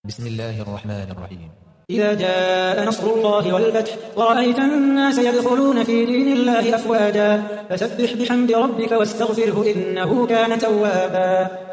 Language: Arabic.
بسم الله الرحمن الرحيم. إذا جاء نصر الله والفتح ورأيت الناس يدخلون في دين الله أفواجا فسبح بحمد ربك واستغفره إنه كان توابا.